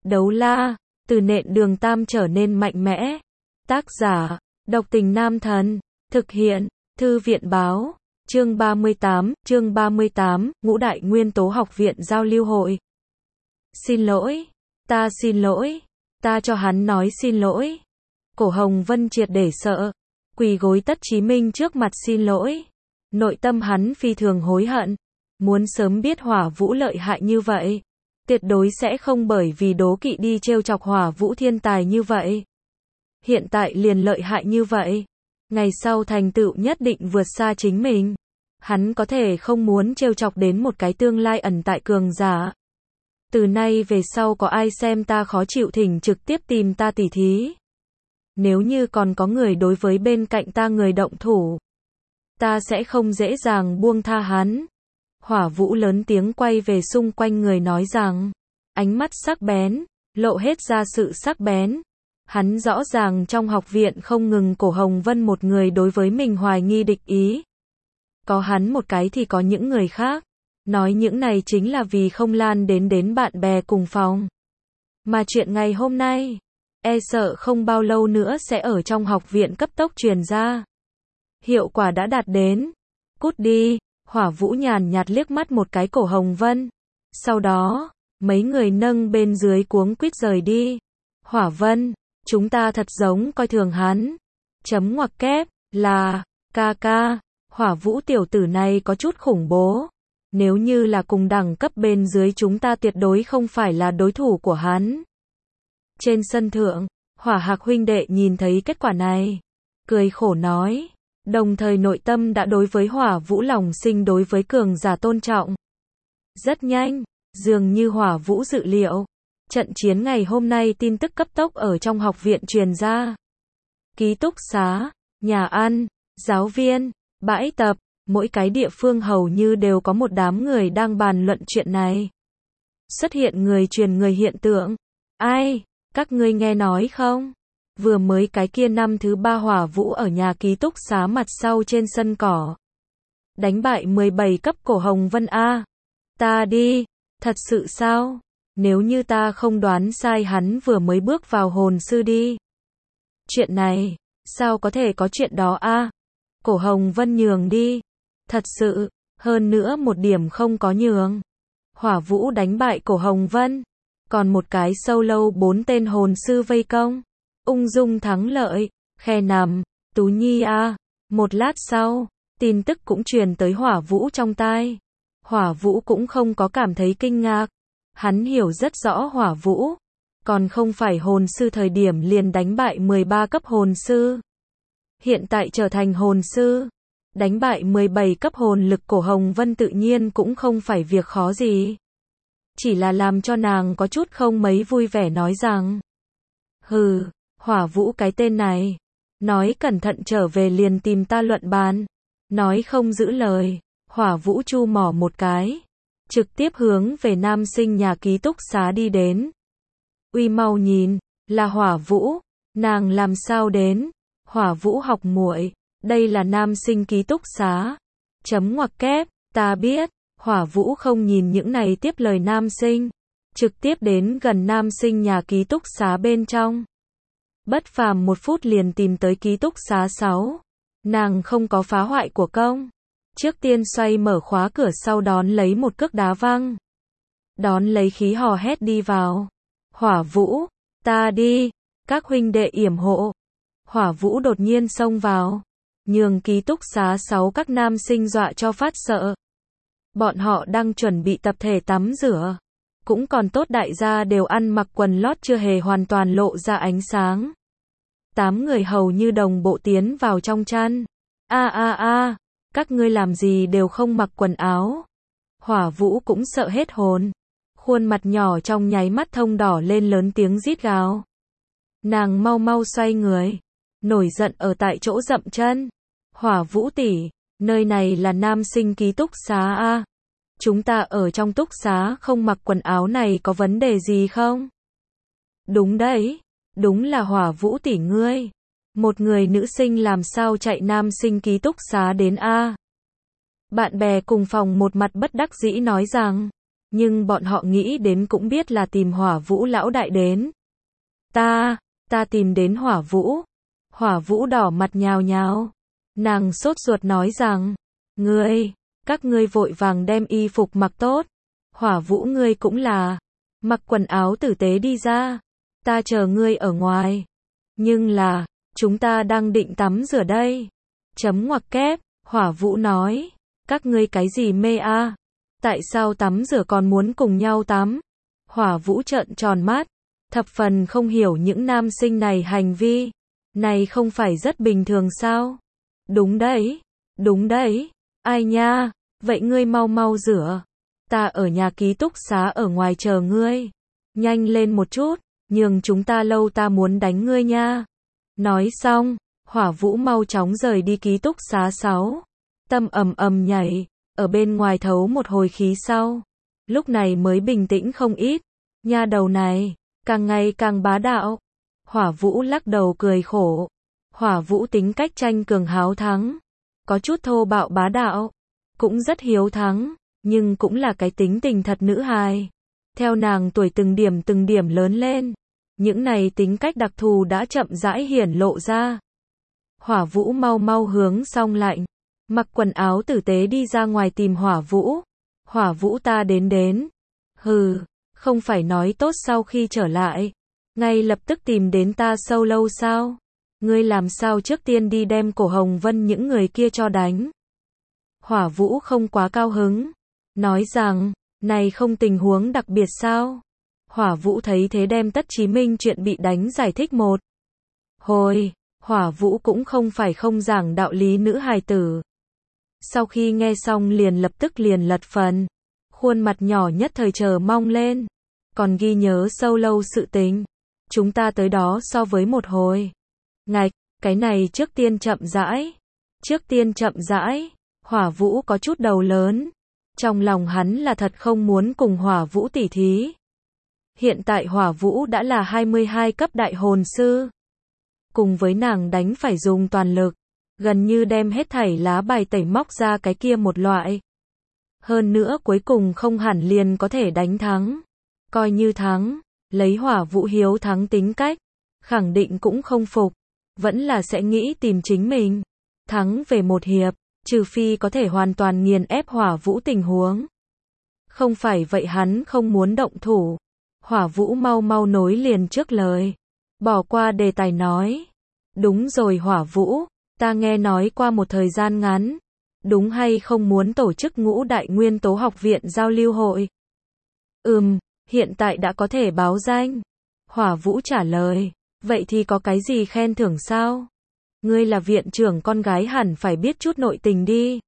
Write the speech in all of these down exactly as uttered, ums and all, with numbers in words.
Đấu la, từ nện đường tam trở nên mạnh mẽ. Tác giả, độc tình nam thần. Thực hiện, thư viện báo. Chương ba mươi tám, chương ba mươi tám, Ngũ Đại Nguyên Tố Học viện Giao lưu hội. Xin lỗi, ta xin lỗi, ta cho hắn nói xin lỗi. Cổ Hồng Vân triệt để sợ, quỳ gối Tất Chí Minh trước mặt xin lỗi. Nội tâm hắn phi thường hối hận, muốn sớm biết Hỏa Vũ lợi hại như vậy, tuyệt đối sẽ không bởi vì đố kỵ đi trêu chọc Hỏa Vũ thiên tài như vậy. Hiện tại liền lợi hại như vậy, ngày sau thành tựu nhất định vượt xa chính mình. Hắn có thể không muốn trêu chọc đến một cái tương lai ẩn tại cường giả. Từ nay về sau có ai xem ta khó chịu thỉnh trực tiếp tìm ta tỉ thí. Nếu như còn có người đối với bên cạnh ta người động thủ, ta sẽ không dễ dàng buông tha hắn. Hỏa Vũ lớn tiếng quay về xung quanh người nói rằng, ánh mắt sắc bén, lộ hết ra sự sắc bén. Hắn rõ ràng trong học viện không ngừng Cổ Hồng Vân một người đối với mình hoài nghi địch ý. Có hắn một cái thì có những người khác. Nói những này chính là vì không lan đến đến bạn bè cùng phòng. Mà chuyện ngày hôm nay, e sợ không bao lâu nữa sẽ ở trong học viện cấp tốc truyền ra. Hiệu quả đã đạt đến. Cút đi, Hỏa Vũ nhàn nhạt liếc mắt một cái Cổ Hồng Vân. Sau đó, mấy người nâng bên dưới cuống quýt rời đi. Hỏa Vân, chúng ta thật giống coi thường hắn. Chấm ngoặc kép, là, ca ca, Hỏa Vũ tiểu tử này có chút khủng bố. Nếu như là cùng đẳng cấp bên dưới chúng ta tuyệt đối không phải là đối thủ của hắn. Trên sân thượng, Hỏa Hạc huynh đệ nhìn thấy kết quả này, cười khổ nói, đồng thời nội tâm đã đối với Hỏa Vũ lòng sinh đối với cường giả tôn trọng. Rất nhanh, dường như Hỏa Vũ dự liệu, trận chiến ngày hôm nay tin tức cấp tốc ở trong học viện truyền ra. Ký túc xá, nhà ăn, giáo viên, bãi tập, mỗi cái địa phương hầu như đều có một đám người đang bàn luận chuyện này. Xuất hiện người truyền người hiện tượng. Ai, các ngươi nghe nói không? Vừa mới cái kia năm thứ ba Hỏa Vũ ở nhà ký túc xá mặt sau trên sân cỏ. Đánh bại mười bảy cấp Cổ Hồng Vân A. Ta đi, thật sự sao? Nếu như ta không đoán sai hắn vừa mới bước vào hồn sư đi. Chuyện này, sao có thể có chuyện đó A? Cổ Hồng Vân nhường đi. Thật sự, hơn nữa một điểm không có nhường. Hỏa Vũ đánh bại Cổ Hồng Vân. Còn một cái solo bốn tên hồn sư vây công. Ung dung thắng lợi, khe nằm, Tú Nhi a. Một lát sau, tin tức cũng truyền tới Hỏa Vũ trong tai. Hỏa Vũ cũng không có cảm thấy kinh ngạc. Hắn hiểu rất rõ Hỏa Vũ. Còn không phải hồn sư thời điểm liền đánh bại mười ba cấp hồn sư. Hiện tại trở thành hồn sư. Đánh bại mười bảy cấp hồn lực Cổ Hồng Vân tự nhiên cũng không phải việc khó gì. Chỉ là làm cho nàng có chút không mấy vui vẻ nói rằng, hừ, Hỏa Vũ cái tên này, nói cẩn thận trở về liền tìm ta luận bàn, nói không giữ lời. Hỏa Vũ chu mỏ một cái, trực tiếp hướng về nam sinh nhà ký túc xá đi đến. Uy mau nhìn, là Hỏa Vũ, nàng làm sao đến? Hỏa Vũ học muội, đây là nam sinh ký túc xá. Chấm ngoặc kép, ta biết. Hỏa Vũ không nhìn những này tiếp lời nam sinh, trực tiếp đến gần nam sinh nhà ký túc xá bên trong. Bất phàm một phút liền tìm tới ký túc xá sáu. Nàng không có phá hoại của công. Trước tiên xoay mở khóa cửa sau đón lấy một cước đá văng. Đón lấy khí hò hét đi vào. Hỏa Vũ, ta đi, các huynh đệ yểm hộ. Hỏa Vũ đột nhiên xông vào, nhường ký túc xá sáu các nam sinh dọa cho phát sợ. Bọn họ đang chuẩn bị tập thể tắm rửa. Cũng còn tốt đại gia đều ăn mặc quần lót chưa hề hoàn toàn lộ ra ánh sáng. Tám người hầu như đồng bộ tiến vào trong chăn. A a a, các ngươi làm gì đều không mặc quần áo. Hỏa Vũ cũng sợ hết hồn. Khuôn mặt nhỏ trong nháy mắt thông đỏ lên lớn tiếng rít gào. Nàng mau mau xoay người. Nổi giận ở tại chỗ dậm chân. Hỏa Vũ tỷ, nơi này là nam sinh ký túc xá a. Chúng ta ở trong túc xá không mặc quần áo này có vấn đề gì không? Đúng đấy, đúng là Hỏa Vũ tỷ ngươi. Một người nữ sinh làm sao chạy nam sinh ký túc xá đến a? Bạn bè cùng phòng một mặt bất đắc dĩ nói rằng, Nhưng bọn họ nghĩ đến cũng biết là tìm Hỏa Vũ lão đại đến. Ta, ta tìm đến Hỏa Vũ. Hỏa Vũ đỏ mặt nhào nhào. Nàng sốt ruột nói rằng, ngươi, các ngươi vội vàng đem y phục mặc tốt. Hỏa Vũ ngươi cũng là, mặc quần áo tử tế đi ra. Ta chờ ngươi ở ngoài. Nhưng là, chúng ta đang định tắm rửa đây. Chấm ngoặc kép, Hỏa Vũ nói, các ngươi cái gì mê a? À? Tại sao tắm rửa còn muốn cùng nhau tắm? Hỏa Vũ trợn tròn mắt, thập phần không hiểu những nam sinh này hành vi. Này không phải rất bình thường sao? Đúng đấy, đúng đấy, ai nha, vậy ngươi mau mau rửa. Ta ở nhà ký túc xá ở ngoài chờ ngươi. Nhanh lên một chút, nhường chúng ta lâu ta muốn đánh ngươi nha. Nói xong, Hỏa Vũ mau chóng rời đi ký túc xá sáu. Tâm ầm ầm nhảy, ở bên ngoài thấu một hồi khí sau. Lúc này mới bình tĩnh không ít. Nha đầu này, càng ngày càng bá đạo. Hỏa Vũ lắc đầu cười khổ. Hỏa Vũ tính cách tranh cường háo thắng. Có chút thô bạo bá đạo. Cũng rất hiếu thắng. Nhưng cũng là cái tính tình thật nữ hài. Theo nàng tuổi từng điểm từng điểm lớn lên. Những này tính cách đặc thù đã chậm rãi hiển lộ ra. Hỏa Vũ mau mau hướng xong lạnh. Mặc quần áo tử tế đi ra ngoài tìm Hỏa Vũ. Hỏa Vũ ta đến đến. Hừ, không phải nói tốt sau khi trở lại. Ngay lập tức tìm đến ta sâu lâu sao? Ngươi làm sao trước tiên đi đem Cổ Hồng Vân những người kia cho đánh? Hỏa Vũ không quá cao hứng. Nói rằng, này không tình huống đặc biệt sao? Hỏa Vũ thấy thế đem Tất Chí Minh chuyện bị đánh giải thích một hồi. Hỏa Vũ cũng không phải không giảng đạo lý nữ hài tử. Sau khi nghe xong liền lập tức liền lật phần. Khuôn mặt nhỏ nhất thời chờ mong lên. Còn ghi nhớ sâu lâu sự tình. Chúng ta tới đó so với một hồi. Ngạch, cái này trước tiên chậm rãi. Trước tiên chậm rãi. Hỏa Vũ có chút đầu lớn. Trong lòng hắn là thật không muốn cùng Hỏa Vũ tỉ thí. Hiện tại Hỏa Vũ đã là hai mươi hai cấp đại hồn sư. Cùng với nàng đánh phải dùng toàn lực. Gần như đem hết thảy lá bài tẩy móc ra cái kia một loại. Hơn nữa cuối cùng không hẳn liền có thể đánh thắng. Coi như thắng, lấy Hỏa Vũ hiếu thắng tính cách, khẳng định cũng không phục. Vẫn là sẽ nghĩ tìm chính mình. Thắng về một hiệp, trừ phi có thể hoàn toàn nghiền ép Hỏa Vũ tình huống. Không phải vậy hắn không muốn động thủ. Hỏa Vũ mau mau nối liền trước lời. Bỏ qua đề tài nói. Đúng rồi Hỏa Vũ, ta nghe nói qua một thời gian ngắn. Đúng hay không muốn tổ chức Ngũ Đại Nguyên Tố Học Viện giao lưu hội? Ừm, hiện tại đã có thể báo danh. Hỏa Vũ trả lời. Vậy thì có cái gì khen thưởng sao? Ngươi là viện trưởng con gái hẳn phải biết chút nội tình đi.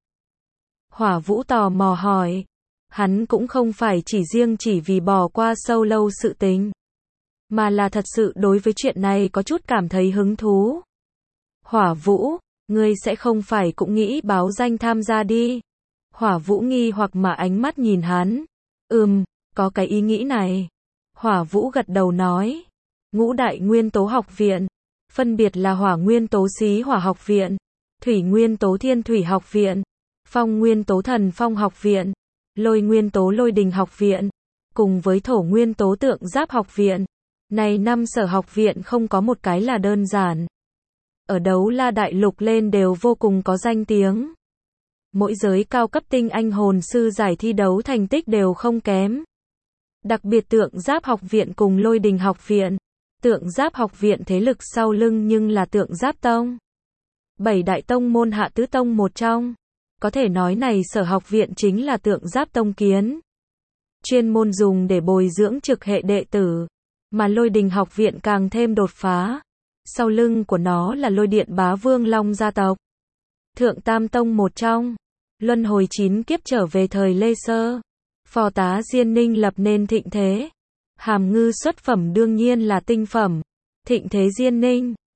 Hỏa Vũ tò mò hỏi. Hắn cũng không phải chỉ riêng chỉ vì bỏ qua sâu lâu sự tình. Mà là thật sự đối với chuyện này có chút cảm thấy hứng thú. Hỏa Vũ, ngươi sẽ không phải cũng nghĩ báo danh tham gia đi. Hỏa Vũ nghi hoặc mà ánh mắt nhìn hắn. Ừm, có cái ý nghĩ này. Hỏa Vũ gật đầu nói. Ngũ Đại Nguyên Tố Học Viện. Phân biệt là Hỏa Nguyên Tố Xí Hỏa Học Viện. Thủy Nguyên Tố Thiên Thủy Học Viện. Phong Nguyên Tố Thần Phong Học Viện. Lôi Nguyên Tố Lôi Đình Học Viện. Cùng với Thổ Nguyên Tố Tượng Giáp Học Viện. Này năm sở học viện không có một cái là đơn giản. Ở Đấu La Đại Lục lên đều vô cùng có danh tiếng. Mỗi giới cao cấp tinh anh hồn sư giải thi đấu thành tích đều không kém. Đặc biệt Tượng Giáp Học Viện cùng Lôi Đình Học Viện. Tượng Giáp Học Viện thế lực sau lưng nhưng là Tượng Giáp Tông. Bảy đại tông môn hạ tứ tông một trong. Có thể nói này sở học viện chính là Tượng Giáp Tông kiến. Chuyên môn dùng để bồi dưỡng trực hệ đệ tử. Mà Lôi Đình Học Viện càng thêm đột phá. Sau lưng của nó là Lôi Điện Bá Vương Long gia tộc. Thượng Tam Tông một trong. Luân hồi chín kiếp trở về thời Lê Sơ. Phò tá Diên Ninh lập nên thịnh thế. Hàm ngư xuất phẩm đương nhiên là tinh phẩm. Thịnh thế Diên Ninh.